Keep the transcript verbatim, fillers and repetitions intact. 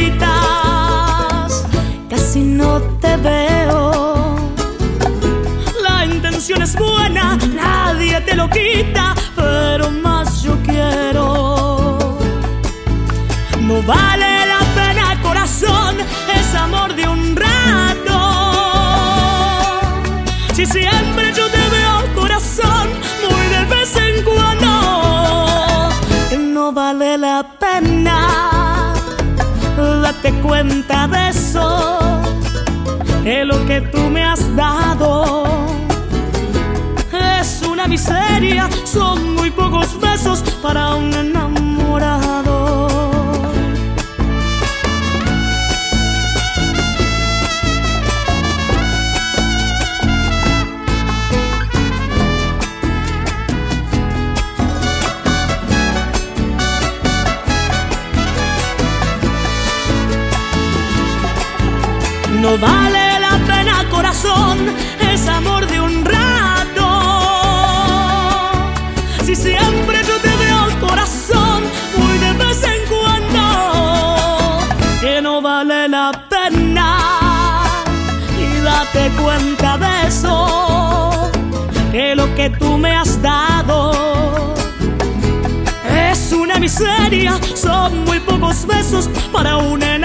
visitas, casi no te veo. La intención es buena, nadie te lo quita, pero más yo quiero. No vale la pena, corazón, es amor de un rato. Si siempre yo te veo, corazón, muy de vez en cuando, que no vale la pena. Date cuenta de eso, que lo que tú me has dado es una miseria. Son muy pocos besos para un enamorado. No vale la pena, corazón, es amor de un rato. Si siempre yo te veo, corazón, muy de vez en cuando, que no vale la pena. Y date cuenta de eso, que lo que tú me has dado es una miseria. Son muy pocos besos para un enamorado.